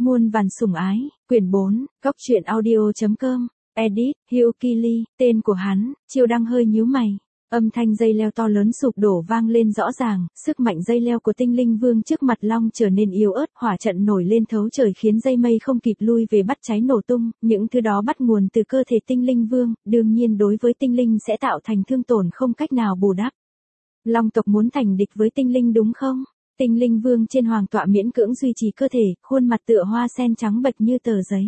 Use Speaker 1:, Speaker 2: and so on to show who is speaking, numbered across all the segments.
Speaker 1: Muôn vàn sủng ái, quyển 4, góc truyện audio.com, edit, Hugh Keely, tên của hắn, Chiêu Đăng hơi nhíu mày. Âm thanh dây leo to lớn sụp đổ vang lên rõ ràng, sức mạnh dây leo của tinh linh vương trước mặt long trở nên yếu ớt, hỏa trận nổi lên thấu trời khiến dây mây không kịp lui về bắt cháy nổ tung, những thứ đó bắt nguồn từ cơ thể tinh linh vương, đương nhiên đối với tinh linh sẽ tạo thành thương tổn không cách nào bù đắp. Long tộc muốn thành địch với tinh linh đúng không? Tinh linh vương trên hoàng tọa miễn cưỡng duy trì cơ thể, khuôn mặt tựa hoa sen trắng bệch như tờ giấy.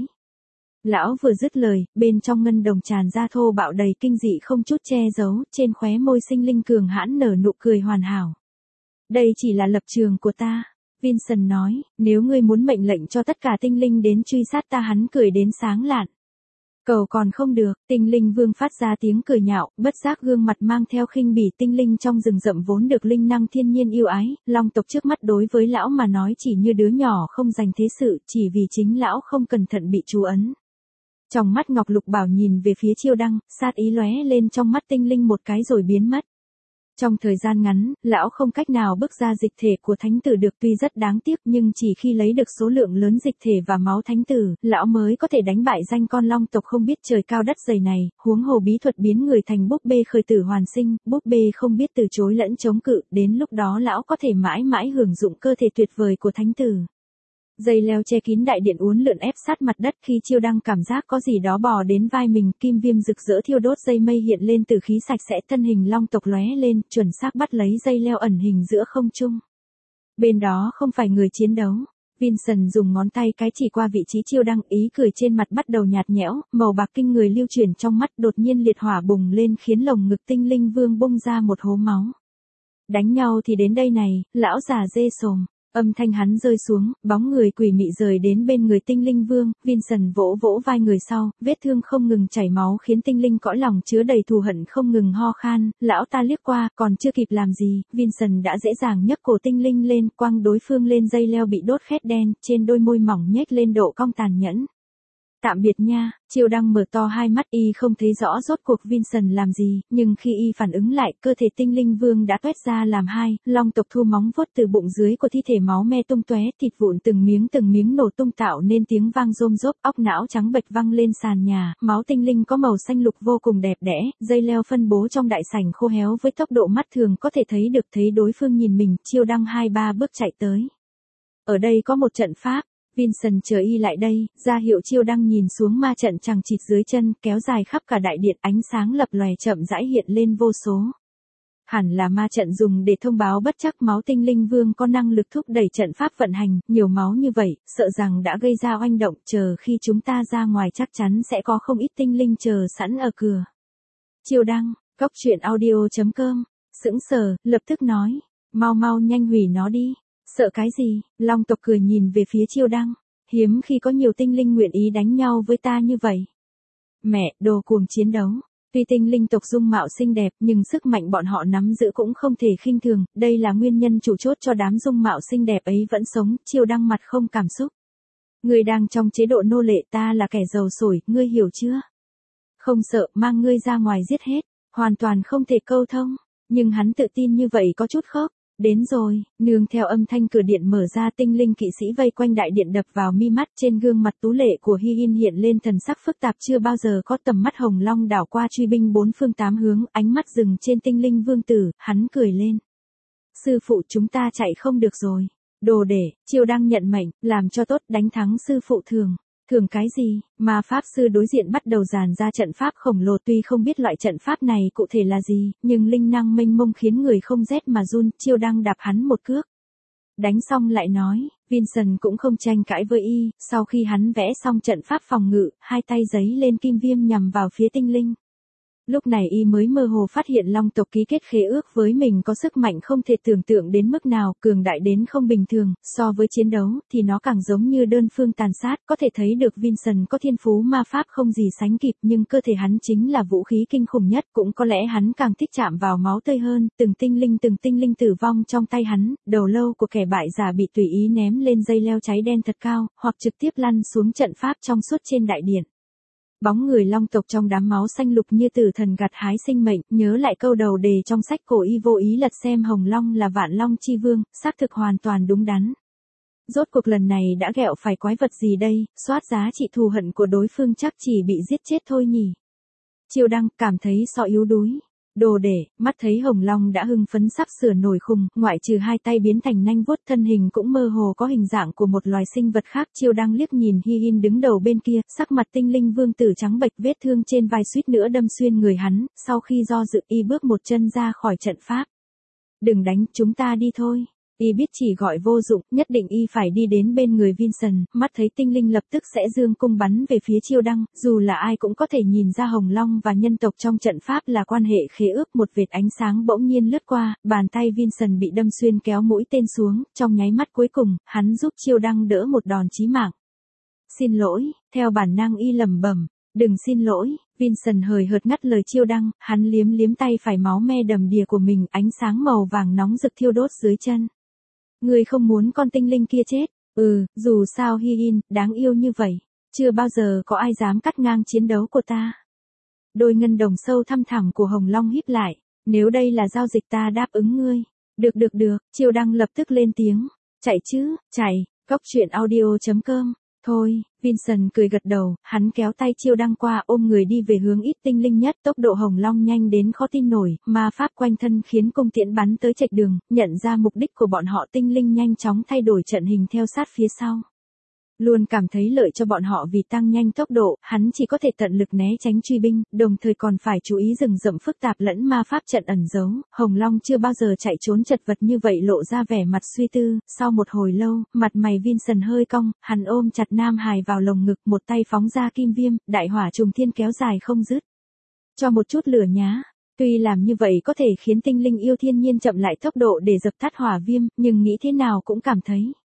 Speaker 1: Lão vừa dứt lời, bên trong ngân đồng tràn ra thô bạo đầy kinh dị không chút che giấu, trên khóe môi sinh linh cường hãn nở nụ cười hoàn hảo. Đây chỉ là lập trường của ta, Vincent nói, nếu ngươi muốn mệnh lệnh cho tất cả tinh linh đến truy sát ta, hắn cười đến sáng lạn. Cầu còn không được, tinh linh vương phát ra tiếng cười nhạo, bất giác gương mặt mang theo khinh bỉ. Tinh linh trong rừng rậm vốn được linh năng thiên nhiên yêu ái, long tộc trước mắt đối với lão mà nói chỉ như đứa nhỏ không dành thế sự, chỉ vì chính lão không cẩn thận bị chú ấn. Trong mắt Ngọc Lục Bảo nhìn về phía Chiêu Đăng, sát ý lóe lên trong mắt tinh linh một cái rồi biến mất. Trong thời gian ngắn, lão không cách nào bức ra dịch thể của thánh tử được, tuy rất đáng tiếc nhưng chỉ khi lấy được số lượng lớn dịch thể và máu thánh tử, lão mới có thể đánh bại danh con long tộc không biết trời cao đất dày này, huống hồ bí thuật biến người thành búp bê khởi tử hoàn sinh, búp bê không biết từ chối lẫn chống cự, đến lúc đó lão có thể mãi mãi hưởng dụng cơ thể tuyệt vời của thánh tử. Dây leo che kín đại điện uốn lượn ép sát mặt đất, khi Chiêu Đăng cảm giác có gì đó bò đến vai mình, kim viêm rực rỡ thiêu đốt, dây mây hiện lên từ khí sạch sẽ, thân hình long tộc lóe lên, chuẩn xác bắt lấy dây leo ẩn hình giữa không trung. Bên đó không phải người chiến đấu. Vincent dùng ngón tay cái chỉ qua vị trí Chiêu Đăng, ý cười trên mặt bắt đầu nhạt nhẽo, màu bạc kinh người lưu chuyển trong mắt, đột nhiên liệt hỏa bùng lên khiến lồng ngực tinh linh vương bung ra một hố máu. Đánh nhau thì đến đây này, lão già dê sồm. Âm thanh hắn rơi xuống, bóng người quỷ mị rời đến bên người tinh linh vương, Vincent vỗ vỗ vai người sau, vết thương không ngừng chảy máu khiến tinh linh cõi lòng chứa đầy thù hận không ngừng ho khan, lão ta liếc qua, còn chưa kịp làm gì, Vincent đã dễ dàng nhấc cổ tinh linh lên, quăng đối phương lên dây leo bị đốt khét đen, trên đôi môi mỏng nhếch lên độ cong tàn nhẫn. Tạm biệt nha. Chiêu Đăng mở to hai mắt, y không thấy rõ rốt cuộc Vincent làm gì, nhưng khi y phản ứng lại, cơ thể tinh linh vương đã tuét ra làm hai, long tộc thu móng vuốt từ bụng dưới của thi thể, máu me tung tóe, thịt vụn từng miếng nổ tung tạo nên tiếng vang rôm rốp, óc não trắng bệch văng lên sàn nhà, máu tinh linh có màu xanh lục vô cùng đẹp đẽ, dây leo phân bố trong đại sảnh khô héo với tốc độ mắt thường có thể thấy được. Thấy đối phương nhìn mình, Chiêu Đăng 2-3 bước chạy tới. Ở đây có một trận pháp. Vincent chờ y lại đây, ra hiệu Chiêu Đăng nhìn xuống ma trận chằng chịt dưới chân, kéo dài khắp cả đại điện, ánh sáng lập lòe chậm rãi hiện lên vô số. Hẳn là ma trận dùng để thông báo bất trắc máu tinh linh vương có năng lực thúc đẩy trận pháp vận hành, nhiều máu như vậy, sợ rằng đã gây ra oanh động, chờ khi chúng ta ra ngoài chắc chắn sẽ có không ít tinh linh chờ sẵn ở cửa. Chiêu Đăng, góc truyện audio.com, sững sờ, lập tức nói, mau nhanh hủy nó đi. Sợ cái gì? Long tộc cười nhìn về phía Chiêu Đăng, hiếm khi có nhiều tinh linh nguyện ý đánh nhau với ta như vậy. Mẹ, đồ cuồng chiến đấu. Tuy tinh linh tộc dung mạo xinh đẹp nhưng sức mạnh bọn họ nắm giữ cũng không thể khinh thường, đây là nguyên nhân chủ chốt cho đám dung mạo xinh đẹp ấy vẫn sống. Chiêu Đăng mặt không cảm xúc. Ngươi đang trong chế độ nô lệ, ta là kẻ giàu sổi, ngươi hiểu chưa? Không sợ, mang ngươi ra ngoài giết hết, hoàn toàn không thể câu thông, nhưng hắn tự tin như vậy có chút khóc. Đến rồi, nương theo âm thanh cửa điện mở ra, tinh linh kỵ sĩ vây quanh đại điện đập vào mi mắt, trên gương mặt tú lệ của Hy Hin hiện lên thần sắc phức tạp chưa bao giờ có, tầm mắt hồng long đảo qua truy binh bốn phương tám hướng, ánh mắt dừng trên tinh linh vương tử, hắn cười lên. Sư phụ, chúng ta chạy không được rồi. Đồ để, Chiêu Đăng nhận mệnh, làm cho tốt, đánh thắng sư phụ thường. Thường cái gì? Ma pháp sư đối diện bắt đầu dàn ra trận pháp khổng lồ, tuy không biết loại trận pháp này cụ thể là gì, nhưng linh năng mênh mông khiến người không rét mà run. Chiêu Đăng đạp hắn một cước. Đánh xong lại nói, Vincent cũng không tranh cãi với y, sau khi hắn vẽ xong trận pháp phòng ngự, hai tay giấy lên kim viêm nhằm vào phía tinh linh. Lúc này y mới mơ hồ phát hiện long tộc ký kết khế ước với mình có sức mạnh không thể tưởng tượng đến mức nào, cường đại đến không bình thường, so với chiến đấu thì nó càng giống như đơn phương tàn sát, có thể thấy được Vincent có thiên phú ma pháp không gì sánh kịp, nhưng cơ thể hắn chính là vũ khí kinh khủng nhất, cũng có lẽ hắn càng thích chạm vào máu tươi hơn, từng tinh linh tử vong trong tay hắn, đầu lâu của kẻ bại giả bị tùy ý ném lên dây leo cháy đen thật cao, hoặc trực tiếp lăn xuống trận pháp trong suốt trên đại điện. Bóng người long tộc trong đám máu xanh lục như tử thần gặt hái sinh mệnh, nhớ lại câu đầu đề trong sách cổ, y vô ý lật xem hồng long là vạn long chi vương, xác thực hoàn toàn đúng đắn. Rốt cuộc lần này đã ghẹo phải quái vật gì đây, soát giá trị thù hận của đối phương chắc chỉ bị giết chết thôi nhỉ. Chiêu Đăng cảm thấy sọ yếu đuối. Đồ để, mắt thấy Hồng Long đã hưng phấn sắp sửa nổi khùng, ngoại trừ hai tay biến thành nanh vuốt, thân hình cũng mơ hồ có hình dạng của một loài sinh vật khác. Chiêu Đăng liếc nhìn Hi In đứng đầu bên kia, sắc mặt tinh linh vương tử trắng bệch, vết thương trên vai suýt nữa đâm xuyên người hắn, sau khi do dự y bước một chân ra khỏi trận pháp. Đừng đánh, chúng ta đi thôi. Y biết chỉ gọi vô dụng, nhất định y phải đi đến bên người Vincent, mắt thấy tinh linh lập tức sẽ dương cung bắn về phía Chiêu Đăng, dù là ai cũng có thể nhìn ra Hồng Long và nhân tộc trong trận pháp là quan hệ khế ước. Một vệt ánh sáng bỗng nhiên lướt qua, bàn tay Vincent bị đâm xuyên kéo mũi tên xuống, trong nháy mắt cuối cùng, hắn giúp Chiêu Đăng đỡ một đòn chí mạng. Xin lỗi, theo bản năng y lẩm bẩm, đừng xin lỗi. Vincent hời hợt ngắt lời Chiêu Đăng, hắn liếm liếm tay phải máu me đầm đìa của mình, ánh sáng màu vàng nóng rực thiêu đốt dưới chân. Ngươi không muốn con tinh linh kia chết? Dù sao Hi In, đáng yêu như vậy, chưa bao giờ có ai dám cắt ngang chiến đấu của ta. Đôi ngân đồng sâu thăm thẳm của Hồng Long híp lại, nếu đây là giao dịch ta đáp ứng ngươi. Được, Chiêu Đăng lập tức lên tiếng, chạy chứ, chạy, coctruyện.audio.com. Thôi, Vincent cười gật đầu, hắn kéo tay Chiêu Đăng qua, ôm người đi về hướng ít tinh linh nhất. Tốc độ Hồng Long nhanh đến khó tin nổi, ma pháp quanh thân khiến cung tiễn bắn tới trạch đường, nhận ra mục đích của bọn họ, tinh linh nhanh chóng thay đổi trận hình theo sát phía sau. Luôn cảm thấy lợi cho bọn họ vì tăng nhanh tốc độ, hắn chỉ có thể tận lực né tránh truy binh, đồng thời còn phải chú ý rừng rậm phức tạp lẫn ma pháp trận ẩn giấu. Hồng Long chưa bao giờ chạy trốn chật vật như vậy, lộ ra vẻ mặt suy tư. Sau một hồi lâu, mặt mày Vincent hơi cong, hắn ôm chặt Nam Hải vào lồng ngực, một tay phóng ra kim viêm, đại hỏa trùng thiên kéo dài không dứt. Cho một chút lửa nhá. Tuy làm như vậy có thể khiến tinh linh yêu thiên nhiên chậm lại tốc độ để dập tắt hỏa viêm, nhưng nghĩ thế nào cũng cảm thấy.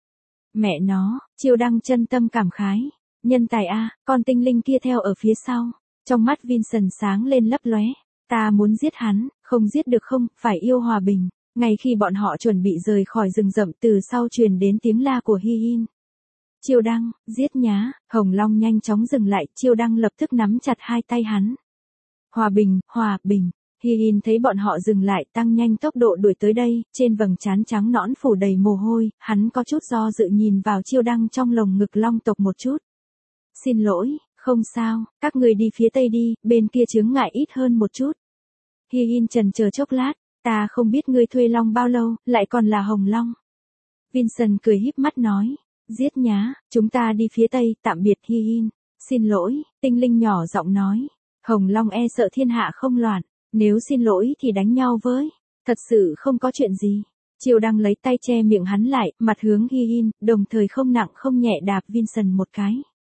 Speaker 1: Mẹ nó, Chiêu Đăng chân tâm cảm khái. Nhân tài a, con tinh linh kia theo ở phía sau. Trong mắt Vincent sáng lên lấp lóe. Ta muốn giết hắn, không giết được không, phải yêu hòa bình. Ngay khi bọn họ chuẩn bị rời khỏi rừng rậm, từ sau truyền đến tiếng la của Hi In. Chiêu Đăng, giết nhá. Hồng Long nhanh chóng dừng lại, Chiêu Đăng lập tức nắm chặt hai tay hắn. Hòa bình. Hi In thấy bọn họ dừng lại, tăng nhanh tốc độ đuổi tới đây, trên vầng trán trắng nõn phủ đầy mồ hôi, hắn có chút do dự nhìn vào Chiêu Đăng trong lồng ngực long tộc một chút. Xin lỗi, không sao, các người đi phía tây đi, bên kia chướng ngại ít hơn một chút. Hi In chần chờ chốc lát, ta không biết ngươi thuê long bao lâu, lại còn là Hồng Long. Vincent cười híp mắt nói, giết nhá, chúng ta đi phía tây, tạm biệt Hi In. Xin lỗi, tinh linh nhỏ giọng nói, Hồng Long e sợ thiên hạ không loạn. Nếu xin lỗi thì đánh nhau với. Thật sự không có chuyện gì. Chiêu Đăng lấy tay che miệng hắn lại, mặt hướng Hi In, đồng thời không nặng không nhẹ đạp Vincent một cái.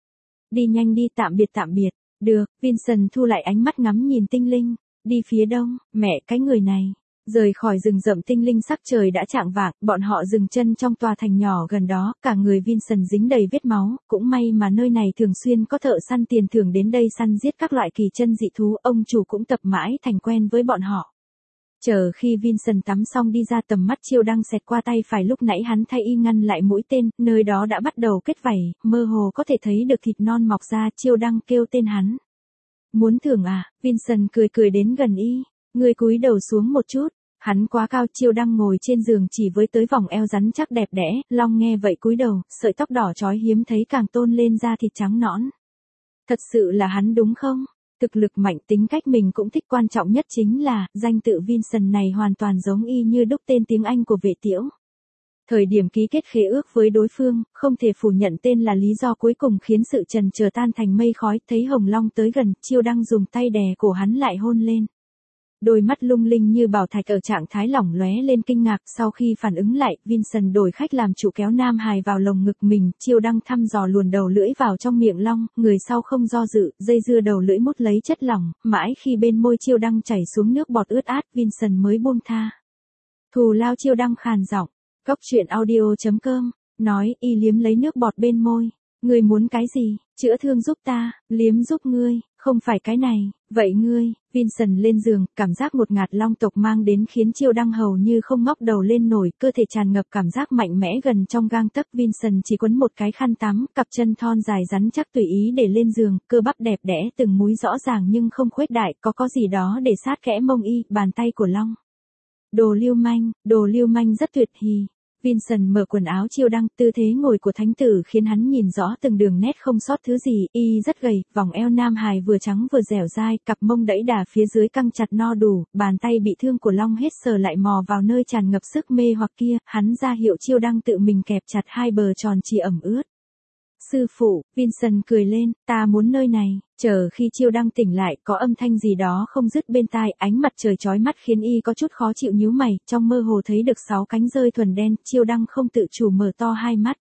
Speaker 1: Đi nhanh đi, tạm biệt. Được, Vincent thu lại ánh mắt ngắm nhìn tinh linh. Đi phía đông, mẹ cái người này. Rời khỏi rừng rậm tinh linh sắc trời đã chạng vạng, bọn họ dừng chân trong tòa thành nhỏ gần đó, cả người Vincent dính đầy vết máu, cũng may mà nơi này thường xuyên có thợ săn tiền thưởng đến đây săn giết các loại kỳ chân dị thú, ông chủ cũng tập mãi thành quen với bọn họ. Chờ khi Vincent tắm xong đi ra, tầm mắt Chiêu Đăng xẹt qua tay phải, lúc nãy hắn thay y ngăn lại mũi tên, nơi đó đã bắt đầu kết vảy, mơ hồ có thể thấy được thịt non mọc ra. Chiêu Đăng kêu tên hắn. Muốn thưởng à? Vincent cười đến gần y. Người cúi đầu xuống một chút. Hắn quá cao. Chiêu Đăng ngồi trên giường chỉ với tới vòng eo rắn chắc đẹp đẽ, Long nghe vậy cúi đầu, sợi tóc đỏ chói hiếm thấy càng tôn lên da thịt trắng nõn. Thật sự là hắn đúng không? Thực lực mạnh, tính cách mình cũng thích, quan trọng nhất chính là, danh tự Vincent này hoàn toàn giống y như đúc tên tiếng Anh của Vệ Tiễu. Thời điểm ký kết khế ước với đối phương, không thể phủ nhận tên là lý do cuối cùng khiến sự trần chờ tan thành mây khói. Thấy Hồng Long tới gần, Chiêu Đăng dùng tay đè cổ hắn lại hôn lên. Đôi mắt lung linh như bảo thạch ở trạng thái lỏng lóe lên kinh ngạc. Sau khi phản ứng lại, Vincent đổi khách làm chủ, kéo Nam Hải vào lồng ngực mình. Chiêu Đăng thăm dò luồn đầu lưỡi vào trong miệng Long, người sau không do dự, dây dưa đầu lưỡi mút lấy chất lỏng, mãi khi bên môi Chiêu Đăng chảy xuống nước bọt ướt át, Vincent mới buông tha. Thù lao. Chiêu Đăng khàn giọng. Coctruyện.audio.com. Nói, y liếm lấy nước bọt bên môi. Ngươi muốn cái gì? Chữa thương giúp ta, liếm giúp ngươi, không phải cái này. Vậy ngươi? Vincent lên giường, cảm giác ngột ngạt long tộc mang đến khiến Chiêu Đăng hầu như không ngóc đầu lên nổi, cơ thể tràn ngập cảm giác mạnh mẽ gần trong gang tấc. Vincent chỉ quấn một cái khăn tắm, cặp chân thon dài rắn chắc tùy ý để lên giường, cơ bắp đẹp đẽ từng múi rõ ràng nhưng không khuếch đại, có gì đó để sát kẽ mông y. Bàn tay của Long. Đồ lưu manh rất tuyệt hì. Vincent mở quần áo Chiêu Đăng, tư thế ngồi của thánh tử khiến hắn nhìn rõ từng đường nét không sót thứ gì, y rất gầy, vòng eo nam hài vừa trắng vừa dẻo dai, cặp mông đẫy đà phía dưới căng chặt no đủ, bàn tay bị thương của Long hết sờ lại mò vào nơi tràn ngập sức mê hoặc kia, hắn ra hiệu Chiêu Đăng tự mình kẹp chặt hai bờ tròn trịa ẩm ướt. Sư phụ, Vincent cười lên, ta muốn nơi này. Chờ khi Chiêu Đăng tỉnh lại, có âm thanh gì đó không dứt bên tai, ánh mặt trời chói mắt khiến y có chút khó chịu nhíu mày, trong mơ hồ thấy được 6 cánh rơi thuần đen, Chiêu Đăng không tự chủ mở to hai mắt.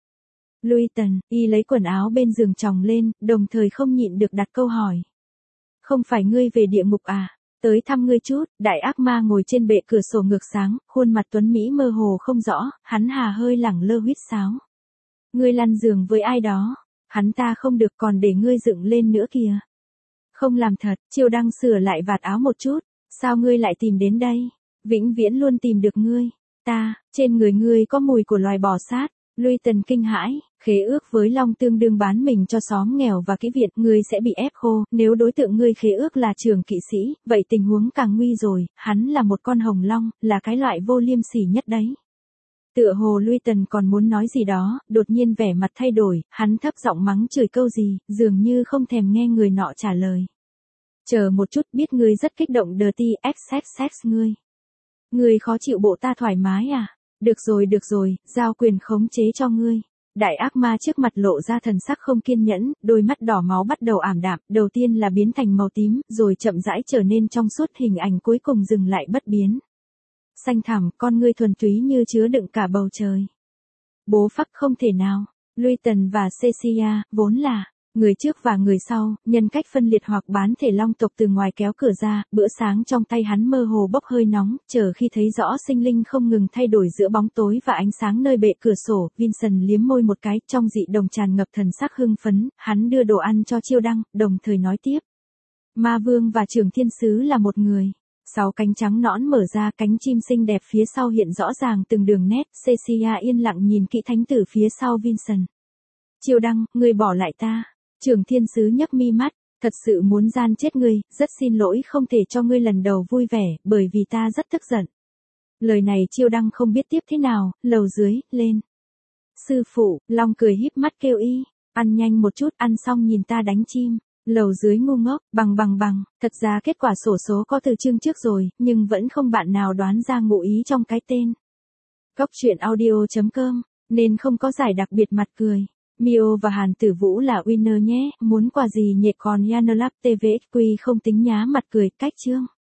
Speaker 1: Luton, y lấy quần áo bên giường chồng lên, đồng thời không nhịn được đặt câu hỏi. Không phải ngươi về địa ngục à? Tới thăm ngươi chút, đại ác ma ngồi trên bệ cửa sổ ngược sáng, khuôn mặt tuấn Mỹ mơ hồ không rõ, hắn hà hơi lẳng lơ huýt sáo. Ngươi lăn giường với ai đó, hắn ta không được còn để ngươi dựng lên nữa kìa. Không làm thật, Chiêu Đăng sửa lại vạt áo một chút, sao ngươi lại tìm đến đây? Vĩnh viễn luôn tìm được ngươi. Trên người ngươi có mùi của loài bò sát. Luton kinh hãi, khế ước với Long tương đương bán mình cho xóm nghèo và kỹ viện, ngươi sẽ bị ép khô, nếu đối tượng ngươi khế ước là Trường kỵ sĩ, vậy tình huống càng nguy rồi, hắn là một con hồng long, là cái loại vô liêm sỉ nhất đấy. Tựa hồ Luton còn muốn nói gì đó, đột nhiên vẻ mặt thay đổi, hắn thấp giọng mắng chửi câu gì, dường như không thèm nghe người nọ trả lời. Chờ một chút, biết ngươi rất kích động dirty xxx ngươi. Ngươi khó chịu bộ ta thoải mái à? Được rồi, giao quyền khống chế cho ngươi. Đại ác ma trước mặt lộ ra thần sắc không kiên nhẫn, đôi mắt đỏ máu bắt đầu ảm đạm, đầu tiên là biến thành màu tím, rồi chậm rãi trở nên trong suốt, hình ảnh cuối cùng dừng lại bất biến. Xanh thẳm, con ngươi thuần túy như chứa đựng cả bầu trời. Bố phắc không thể nào. Luton và Cecilia, vốn là người trước và người sau, nhân cách phân liệt hoặc bán thể long tộc từ ngoài kéo cửa ra, bữa sáng trong tay hắn mơ hồ bốc hơi nóng, chờ khi thấy rõ sinh linh không ngừng thay đổi giữa bóng tối và ánh sáng nơi bệ cửa sổ, Vincent liếm môi một cái, trong dị đồng tràn ngập thần sắc hưng phấn, hắn đưa đồ ăn cho Chiêu Đăng, đồng thời nói tiếp. Ma vương và Trưởng Thiên sứ là một người. 6 cánh trắng nõn mở ra, cánh chim xinh đẹp phía sau hiện rõ ràng từng đường nét, Cecilia yên lặng nhìn kỹ thánh tử phía sau Vincent. Chiêu Đăng, ngươi bỏ lại ta. Trưởng Thiên sứ nhấc mi mắt, thật sự muốn gian chết ngươi, rất xin lỗi không thể cho ngươi lần đầu vui vẻ, bởi vì ta rất tức giận. Lời này Chiêu Đăng không biết tiếp thế nào, lầu dưới, lên. Sư phụ, Long cười híp mắt kêu y, ăn nhanh một chút, ăn xong nhìn ta đánh chim. Lầu dưới ngu ngốc, bằng, thật ra kết quả xổ số có từ chương trước rồi, nhưng vẫn không bạn nào đoán ra ngụ ý trong cái tên. Góc truyện audio.com, nên không có giải đặc biệt mặt cười. Mio và Hàn Tử Vũ là winner nhé, muốn quà gì nhệt còn Yanolap TVXQ không tính nhá mặt cười, cách chương.